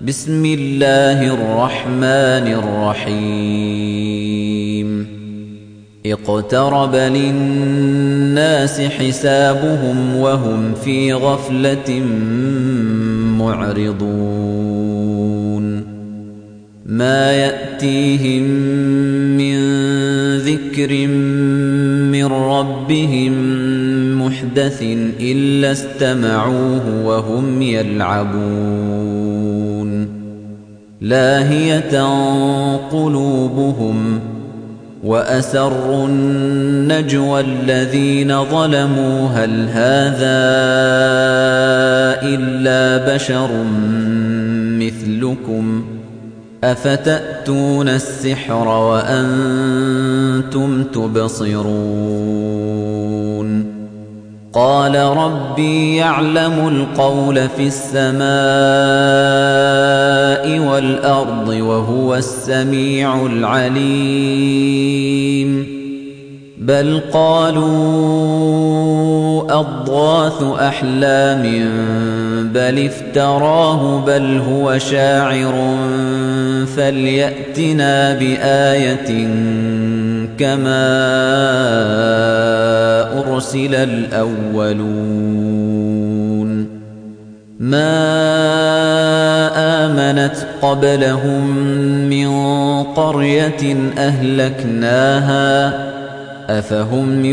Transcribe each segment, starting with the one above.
بسم الله الرحمن الرحيم اقترب للناس حسابهم وهم في غفلة معرضون ما يأتيهم من ذكر من ربهم محدث إلا استمعوه وهم يلعبون لاهية قلوبهم وأسروا النجوى الذين ظلموا هل هذا إلا بشر مثلكم أفتأتون السحر وأنتم تبصرون قال ربي يعلم القول في السماء والأرض وهو السميع العليم بل قالوا أضغاث أحلام بل افتراه بل هو شاعر فليأتنا بآية كما أرسل الأولون ما آمنت قبلهم من قرية أهلكناها أفهم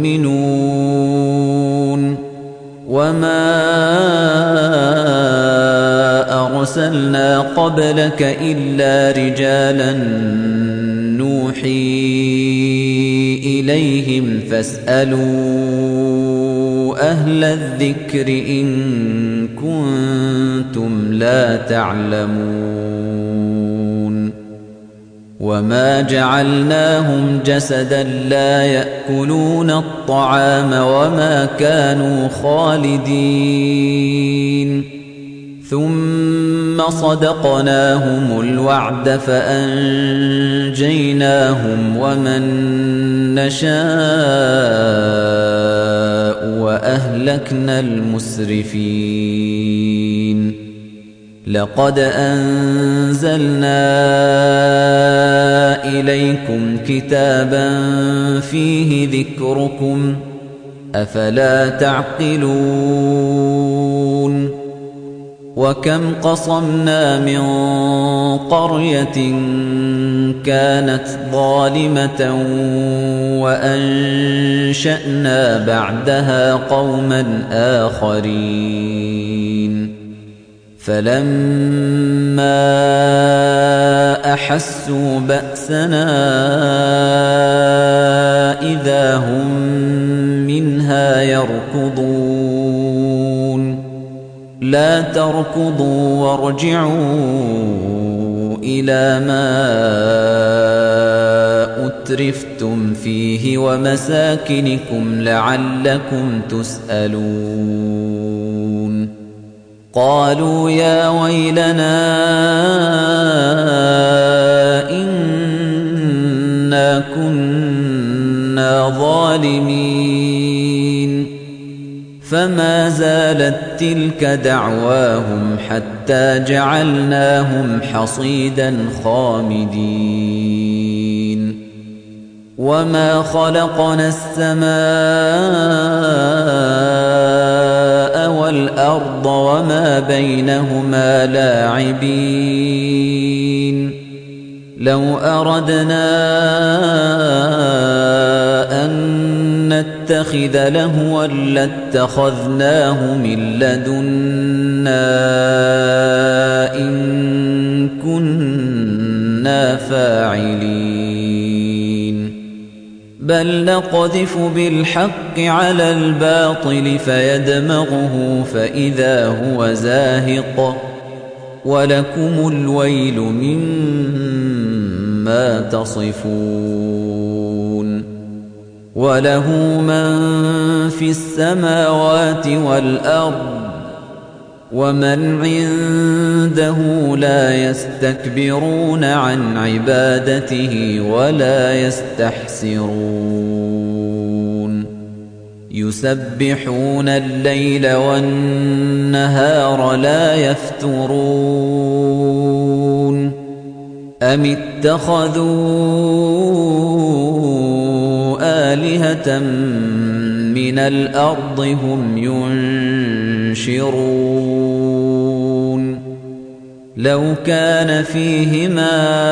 يؤمنون وما أرسلنا قبلك إلا رجالا نوحي إليهم فاسألوا أهل الذكر إن كنتم لا تعلمون وما جعلناهم جسدا لا يأكلون الطعام وما كانوا خالدين ثم صدقناهم الوعد فأنجيناهم ومن نشاء وأهلكنا المسرفين لقد أنزلنا إليكم كتابا فيه ذكركم أفلا تعقلون وكم قصمنا من قرية كانت ظالمة وأنشأنا بعدها قوما آخرين فلما أحسوا بأسنا إذا هم منها يركضون لا تركضوا وارجعوا إلى ما أترفتم فيه ومساكنكم لعلكم تسألون قالوا يا ويلنا إنا كنا ظالمين فما زالت تلك دعواهم حتى جعلناهم حصيدا خامدين وما خلقنا السماء والأرض وما بينهما لاعبين لو أردنا أن نتخذ لهوا لاتخذناه من لدنا إن كنا فاعلين بل نقذف بالحق على الباطل فيدمغه فإذا هو زاهق ولكم الويل مما تصفون وله من في السماوات والأرض ومن عنده لا يستكبرون عن عبادته ولا يستحسرون يسبحون الليل والنهار لا يفترون أَمِ اتَّخَذُوا آلِهَةً مِّنَ الْأَرْضِ هُمْ يُنشِرُونَ لَوْ كَانَ فِيهِمَا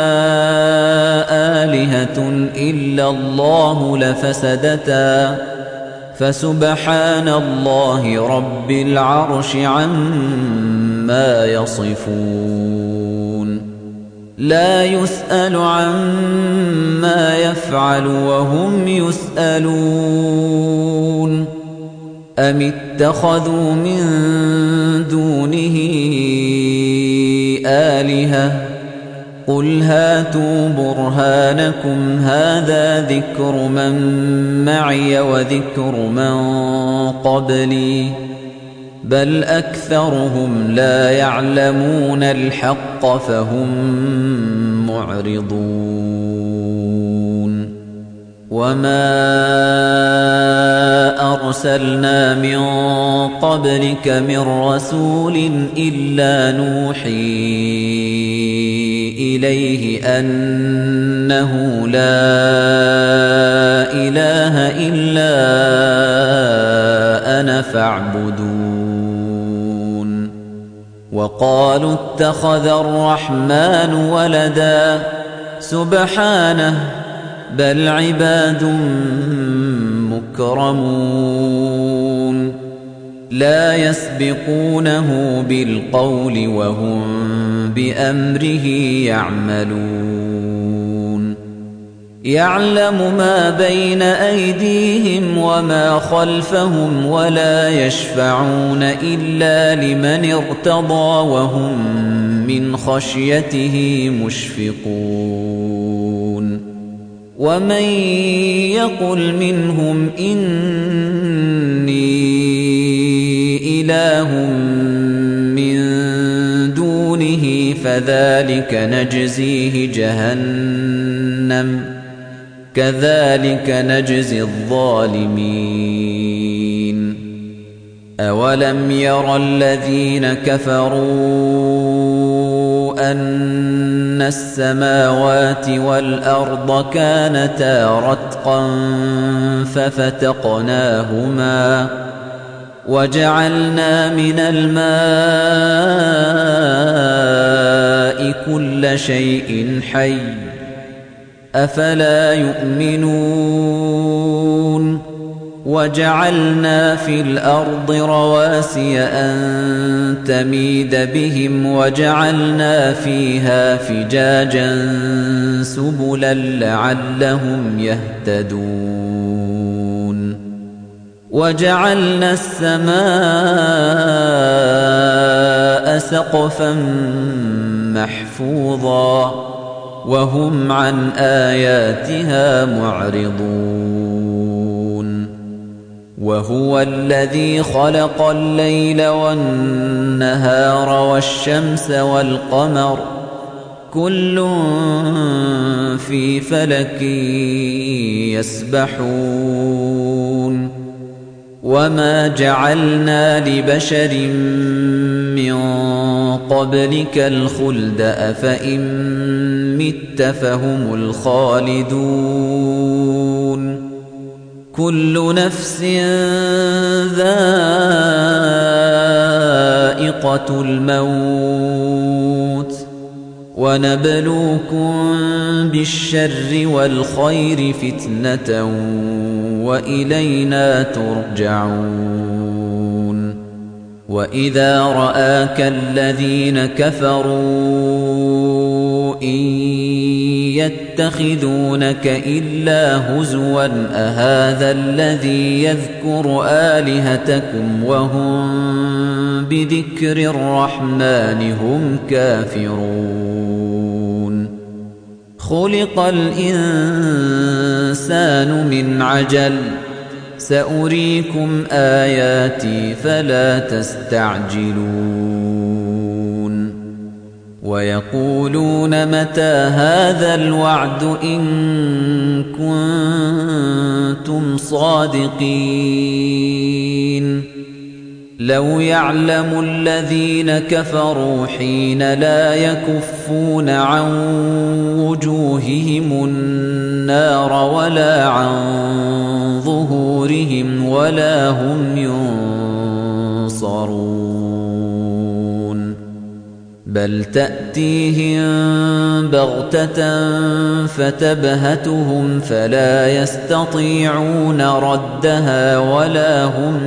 آلِهَةٌ إِلَّا اللَّهُ لَفَسَدَتَا فَسُبْحَانَ اللَّهِ رَبِّ الْعَرْشِ عَمَّا يَصِفُونَ لَا يُسْأَلُ عَمَّا يَفْعَلُ وَهُمْ يُسْأَلُونَ أَمِ اتَّخَذُوا مِن دُونِهِ آلِهَةً قُلْ هَاتُوا بُرْهَانَكُمْ هَٰذَا ذِكْرُ مَن مَّعِيَ وَذِكْرُ مَن قَبْلِي بَلْ أَكْثَرُهُمْ لَا يَعْلَمُونَ الْحَقَّ فَهُم مُّعْرِضُونَ وَمَا أَرْسَلْنَا مِن قَبْلِكَ مِن رَّسُولٍ إِلَّا نُوحِي إِلَيْهِ أَنَّهُ لَا إِلَٰهَ إِلَّا أَنَا فَاعْبُدُونِ وَقَالُوا اتَّخَذَ الرَّحْمَٰنُ وَلَدًا سُبْحَانَهُ بَلْ عِبَادٌ مُّكْرَمُونَ لَا يَسْبِقُونَهُ بِالْقَوْلِ وَهُم بِأَمْرِهِ يَعْمَلُونَ يَعْلَمُ مَا بَيْنَ أَيْدِيهِمْ وَمَا خَلْفَهُمْ وَلَا يَشْفَعُونَ إِلَّا لِمَنِ ارْتَضَىٰ وَهُم مِّنْ خَشْيَتِهِ مُشْفِقُونَ وَمَن يَقُلْ مِنْهُمْ إِنِّي إِلَٰهٌ مِّن دُونِهِ فَذَٰلِكَ نَجْزِيهِ جَهَنَّمَ كَذَٰلِكَ نَجْزِي الظَّالِمِينَ أَوَلَمْ يَرَ الَّذِينَ كَفَرُوا أَنَّ السَّمَاوَاتِ وَالْأَرْضَ كَانَتَا رَتْقًا فَفَتَقْنَاهُمَا وَجَعَلْنَا مِنَ الْمَاءِ كُلَّ شَيْءٍ حَيٍّ أَفَلَا يُؤْمِنُونَ وَجَعَلْنَا فِي الْأَرْضِ رَوَاسِيَ أَن تَمِيدَ بِهِمْ وَجَعَلْنَا فِيهَا فِجَاجًا سُبُلًا لَّعَلَّهُمْ يَهْتَدُونَ وَجَعَلْنَا السَّمَاءَ سَقْفًا مَّحْفُوظًا وَهُمْ عَنْ آيَاتِهَا مُعْرِضُونَ وَهُوَ الَّذِي خَلَقَ اللَّيْلَ وَالنَّهَارَ وَالشَّمْسَ وَالْقَمَرَ كُلٌّ فِي فَلَكٍ يَسْبَحُونَ وَمَا جَعَلْنَا لِبَشَرٍ مِّن قَبْلِكَ الْخُلْدَ أَفَإِن مِّتَّ فَهُمُ الْخَالِدُونَ كُلُّ نَفْسٍ ذَائِقَةُ الْمَوْتِ وَنَبْلُوكُم بِالشَّرِّ وَالْخَيْرِ فِتْنَةً وَإِلَيْنَا تُرْجَعُونَ وَإِذَا رَآكَ الَّذِينَ كَفَرُوا إِن يَتَّخِذُونَكَ إِلَّا هُزُوًا أَهَٰذَا الَّذِي يَذْكُرُ آلِهَتَكُمْ وَهُم بِذِكْرِ الرَّحْمَٰنِ هُمْ كَافِرُونَ خُلِقَ الْإِنسَانُ مِنْ عَجَلٍ سَأُرِيكُمْ آيَاتِي فَلَا تَسْتَعْجِلُونَ وَيَقُولُونَ مَتَىٰ هَٰذَا الْوَعْدُ إِن كُنتُمْ صَادِقِينَ لو يعلم الذين كفروا حين لا يكفون عن وجوههم النار ولا عن ظهورهم ولا هم ينصرون بل تأتيهم بغتة فتبهتهم فلا يستطيعون ردها ولا هم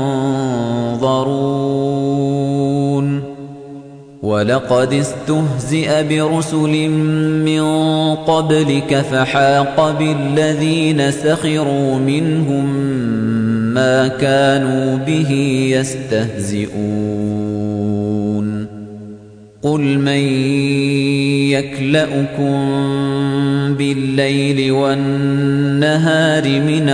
ينظرون ولقد استهزئ برسل من قبلك فحاق بالذين سخروا منهم ما كانوا به يستهزئون قل من يكلؤكم بالليل والنهار من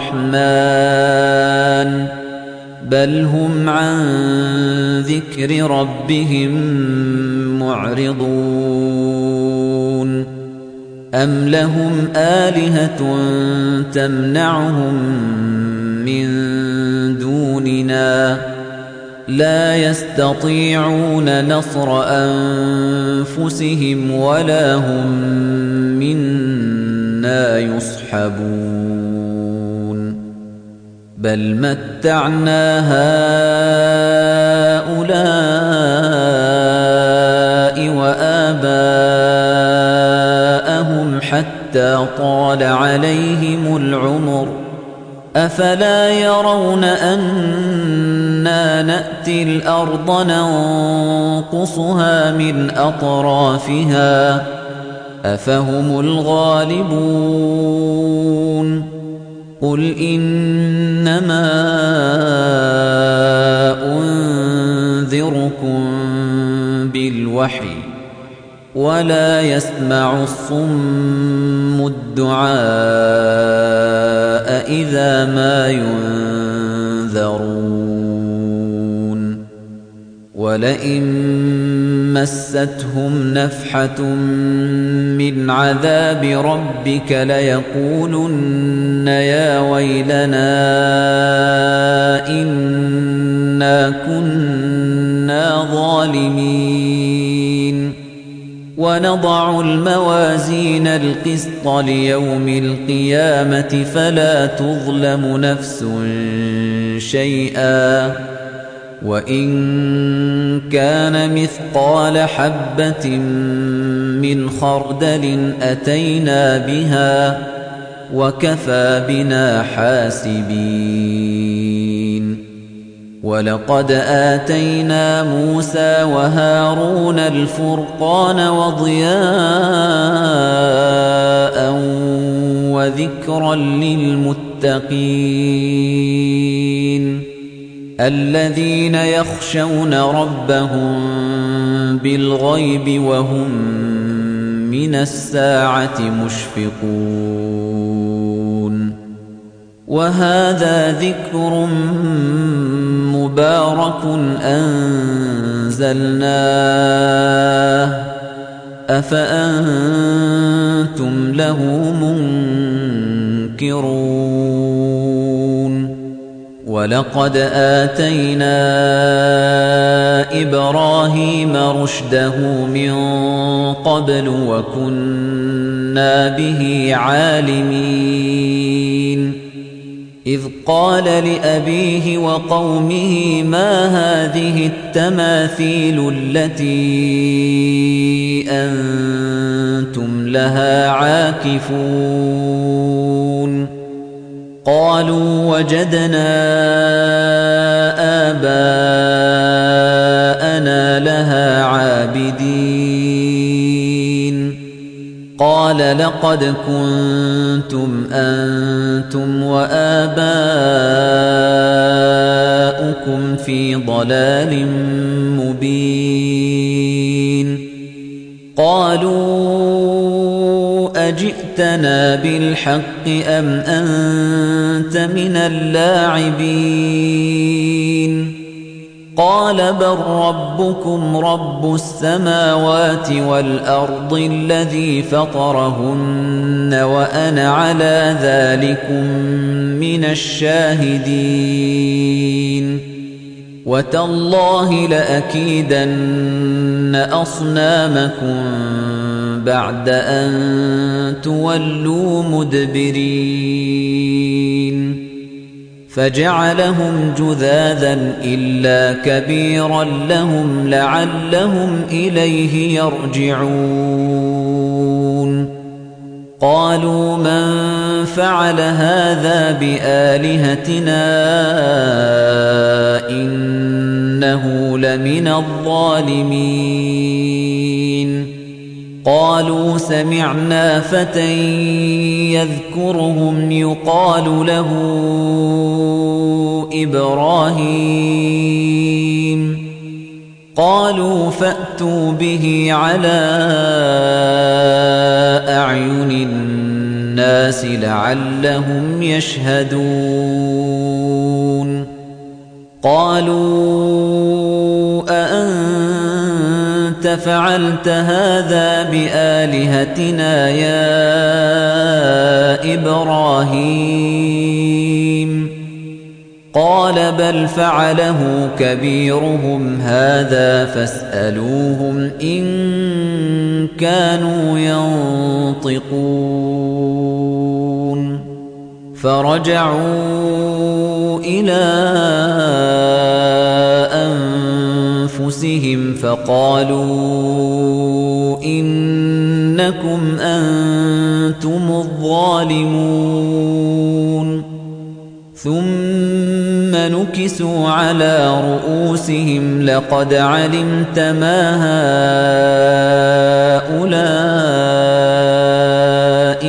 الرحمن بل هم عن ذكر ربهم معرضون أم لهم آلهة تمنعهم من دوننا لا يستطيعون نصر أنفسهم ولا هم منا يصحبون بل متعنا هؤلاء وآباءهم حتى طال عليهم العمر أفلا يرون أنا نأتي الأرض ننقصها من أطرافها أفهم الغالبون قل إنما أنذركم بالوحي ولا يسمع الصم الدعاء إذا ما ينذرون ولئن مستهم نفحة من عذاب ربك ليقولن يا ويلنا إنا كنا ظالمين ونضع الموازين القسط ليوم القيامة فلا تظلم نفس شيئا وإن كان مثقال حبة من خردل أتينا بها وكفى بنا حاسبين ولقد آتينا موسى وهارون الفرقان وضياء وذكرا للمتقين الذين يخشون ربهم بالغيب وهم من الساعة مشفقون وهذا ذكر مبارك أنزلناه أفأنتم له منكرون ولقد آتينا إبراهيم رشده من قبل وكنا به عالمين إذ قال لأبيه وقومه ما هذه التماثيل التي أنتم لها عاكفون قالوا وجدنا آباءنا لها عابدين قال لقد كنتم أنتم وآباؤكم في ضلال مبين قالوا أجئتنا بالحق أم أنت من اللاعبين قال بل ربكم رب السماوات والأرض الذي فطرهن وأنا على ذلكم من الشاهدين وتالله لأكيدن أصنامكم بعد أن تولوا مدبرين فجعلهم جذاذا إلا كبيرا لهم لعلهم إليه يرجعون قالوا من فعل هذا بآلهتنا إنه لمن الظالمين قالوا سمعنا فتى يذكرهم يقال له إبراهيم قالوا فأتوا به على أعين الناس لعلهم يشهدون قالوا أأنت فعلت هذا بآلهتنا يا إبراهيم قال بل فعله كبيرهم هذا فاسألوهم إن كانوا ينطقون فرجعوا إلى أنفسهم فقالوا إنكم أنتم الظالمون ثم نكسوا على رؤوسهم لقد علمت ما هؤلاء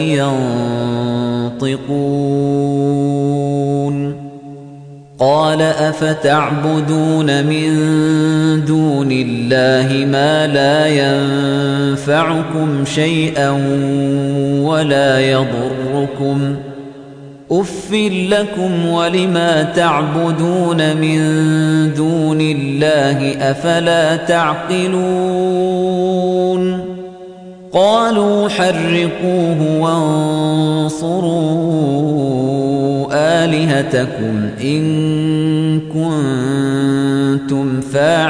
ينطقون قال أفتعبدون من دون الله ما لا ينفعكم شيئا ولا يضركم أُفٍّ لكم ولما تعبدون من دون الله أفلا تعقلون قالوا حرقوه وانصروا آلهتكم إن كنتم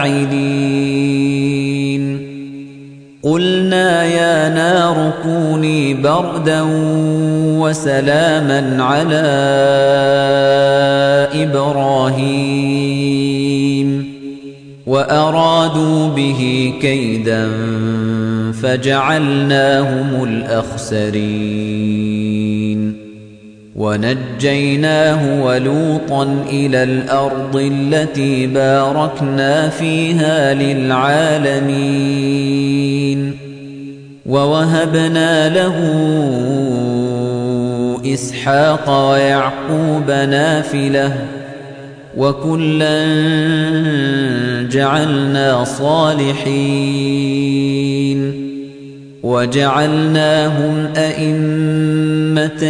فاعلين قلنا يا نار كوني بردا وسلاما على إبراهيم وأرادوا به كيدا فجعلناهم الأخسرين ونجيناه ولوطا إلى الأرض التي باركنا فيها للعالمين ووهبنا له إسحاق ويعقوب نافلة وكلا جعلنا صالحين وجعلناهم أئمة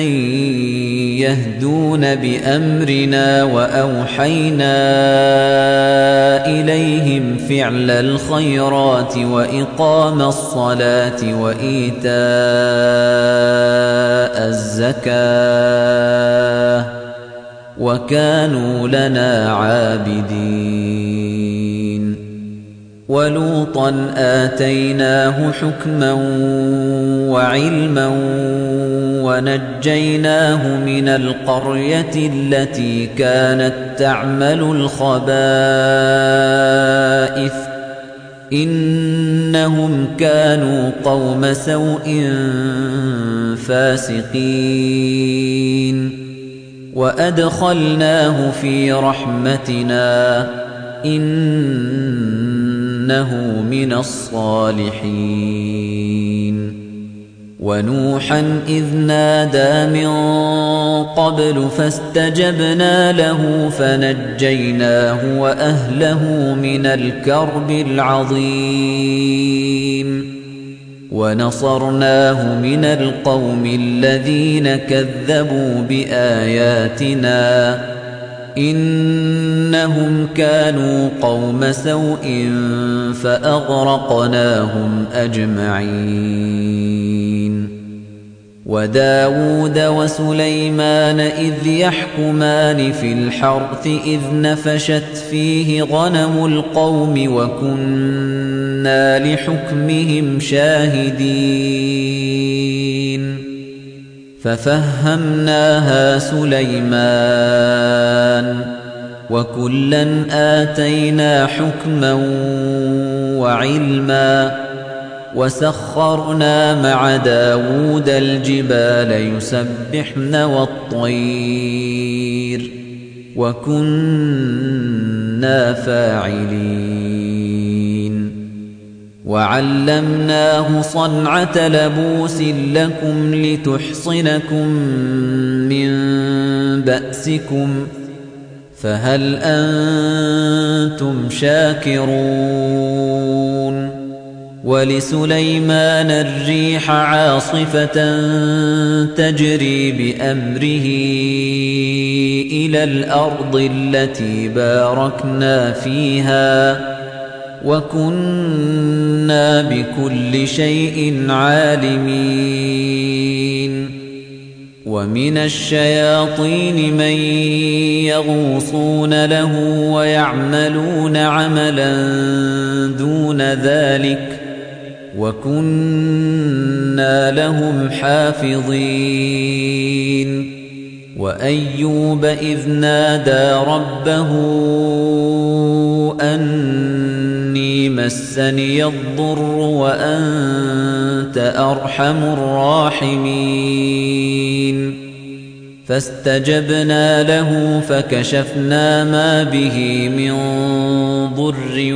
يهدون بأمرنا وأوحينا إليهم فعل الخيرات وإقام الصلاة وإيتاء الزكاة وكانوا لنا عابدين ولوطا آتيناه حكما وعلما ونجيناه من القرية التي كانت تعمل الخبائث إنهم كانوا قوم سوء فاسقين وأدخلناه في رحمتنا إنه من الصالحين ونوحا إذ نادى من قبل فاستجبنا له فنجيناه وأهله من الكرب العظيم ونصرناه من القوم الذين كذبوا بآياتنا إنهم كانوا قوم سوء فأغرقناهم أجمعين وداود وسليمان إذ يحكمان في الحرث إذ نفشت فيه غنم القوم وكنا لحكمهم شاهدين ففهمناها سليمان وكلا آتينا حكما وعلما وسخرنا مع داود الجبال يسبحن والطير وكنا فاعلين وعلمناه صنعة لبوس لكم لتحصنكم من بأسكم فهل أنتم شاكرون ولسليمان الريح عاصفة تجري بأمره إلى الأرض التي باركنا فيها وكنا بكل شيء عالمين ومن الشياطين من يغوصون له ويعملون عملا دون ذلك وكنا لهم حافظين وأيوب إذ نادى ربه أني مسني الضر وأنت أرحم الراحمين فاستجبنا له فكشفنا ما به من ضر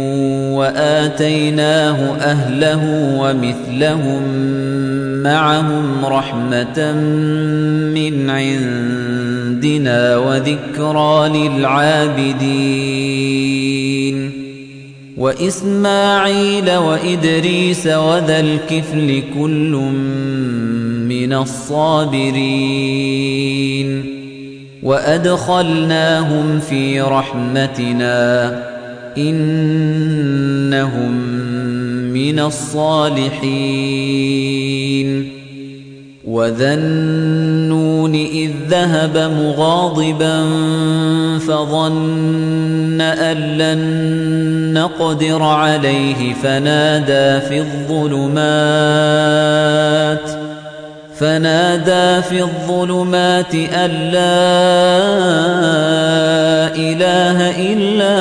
وآتيناه أهله ومثلهم معهم رحمة من عندنا وذكرى للعابدين وإسماعيل وإدريس وذا الكفل كل من الصابرين وأدخلناهم في رحمتنا إنهم من الصالحين وذا النون إذ ذهب مغاضبا فظن أن لن نقدر عليه فنادى في الظلمات أن لا إله إلا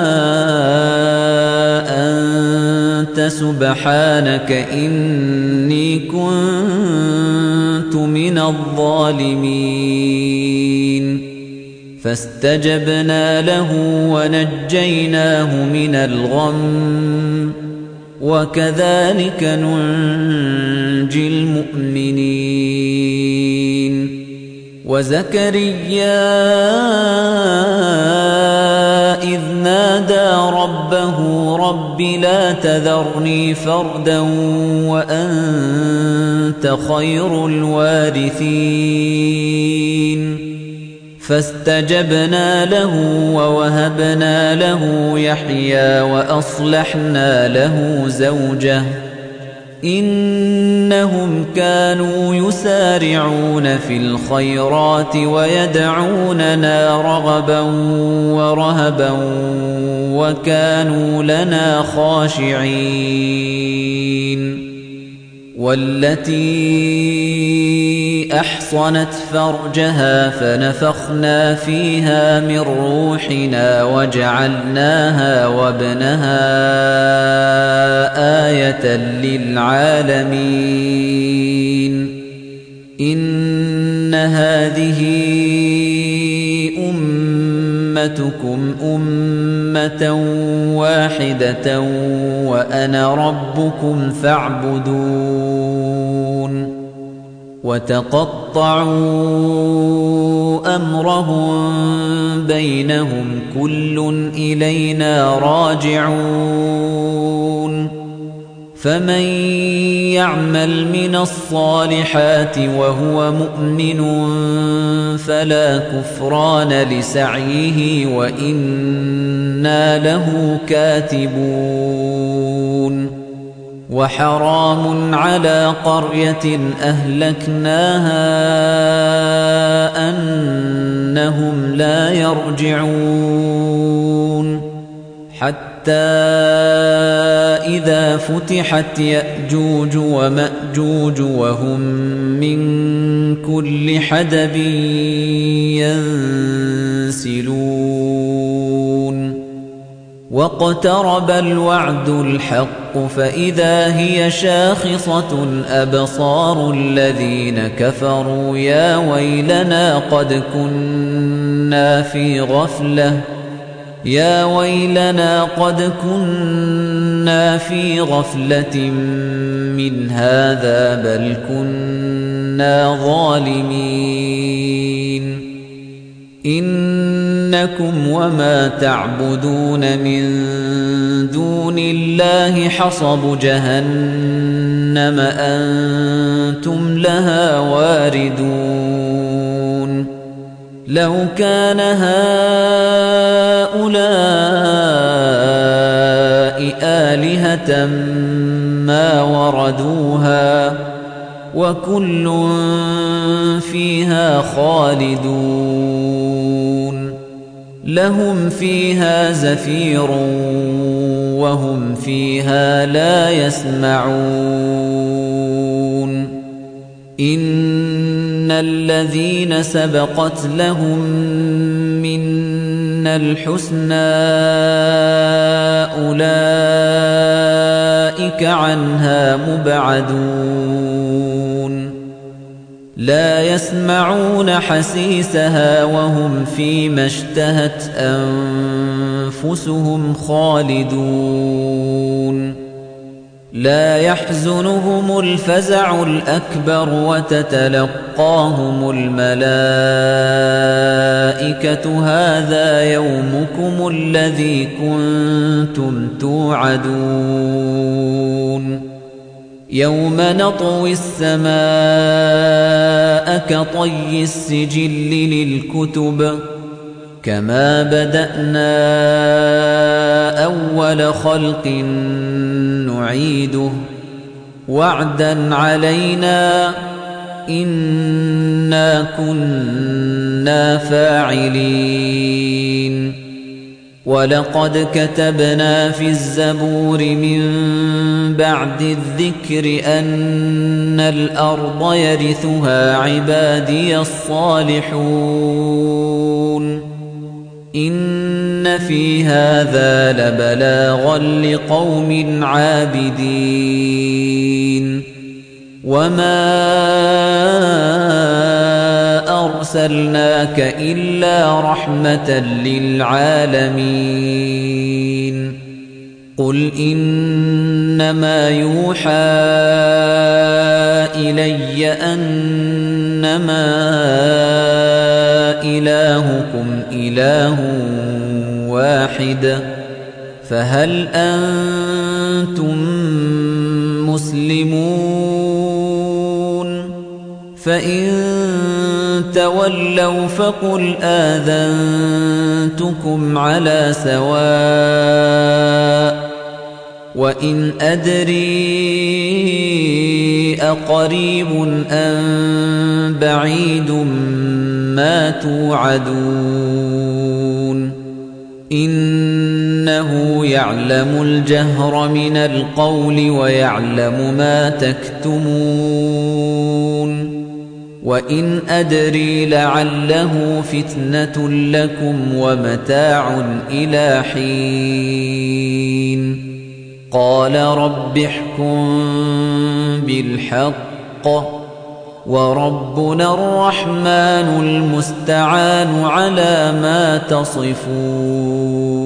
أنت سبحانك إني كنت من الظالمين فاستجبنا له ونجيناه من الغم وكذلك ننجي المؤمنين وزكريا إذ نادى ربه رب لا تذرني فردا وأنت خير الوارثين فاستجبنا له ووهبنا له يحيى وأصلحنا له زوجه إنهم كانوا يسارعون في الخيرات ويدعوننا رغبا ورهبا وكانوا لنا خاشعين والتي أحصنت فرجها فنفخنا فيها من روحنا وجعلناها وابنها آية للعالمين إن هذه أمتكم أمة واحدة وأنا ربكم فاعبدون وتقطعوا أمرهم بينهم كل إلينا راجعون فمن يعمل من الصالحات وهو مؤمن فلا كفران لسعيه وإنا له كاتبون وحرام على قرية أهلكناها أنهم لا يرجعون حتى إذا فتحت يأجوج ومأجوج وهم من كل حدب ينسلون واقترب الوعد الحق فإذا هي شاخصة أبصار الذين كفروا يا ويلنا قد كنا في غفلة من هذا بل كنا ظالمين إنكم وما تعبدون من دون الله حصب جهنم أنتم لها واردون لو كان هؤلاء آلهة ما وردوها وكل فيها خالدون لهم فيها زفير وهم فيها لا يسمعون إن الذين سبقت لهم منا الحسنى أولئك عنها مبعدون لا يسمعون حسيسها وهم فيما اشتهت أنفسهم خالدون لا يحزنهم الفزع الأكبر وتتلقاهم الملائكة هذا يومكم الذي كنتم توعدون يوم نطوي السماء كطي السجل للكتب كما بدأنا أول خلق نعيده وعدا علينا إنا كنا فاعلين ولقد كتبنا في الزبور من بعد الذكر أن الأرض يرثها عبادي الصالحون إن في هذا لبلاغا لقوم عابدين وما أرسلناك إلا رحمة للعالمين قل إنما يوحى إلي أنما إلهكم إله واحد فهل أنتم مسلمون فإن تولوا فقل آذنتكم على سواء وإن أدري أقريب أم بعيد ما توعدون إنه يعلم الجهر من القول ويعلم ما تكتمون وإن أدري لعله فتنة لكم ومتاع إلى حين قال رب احكم بالحق وربنا الرحمن المستعان على ما تصفون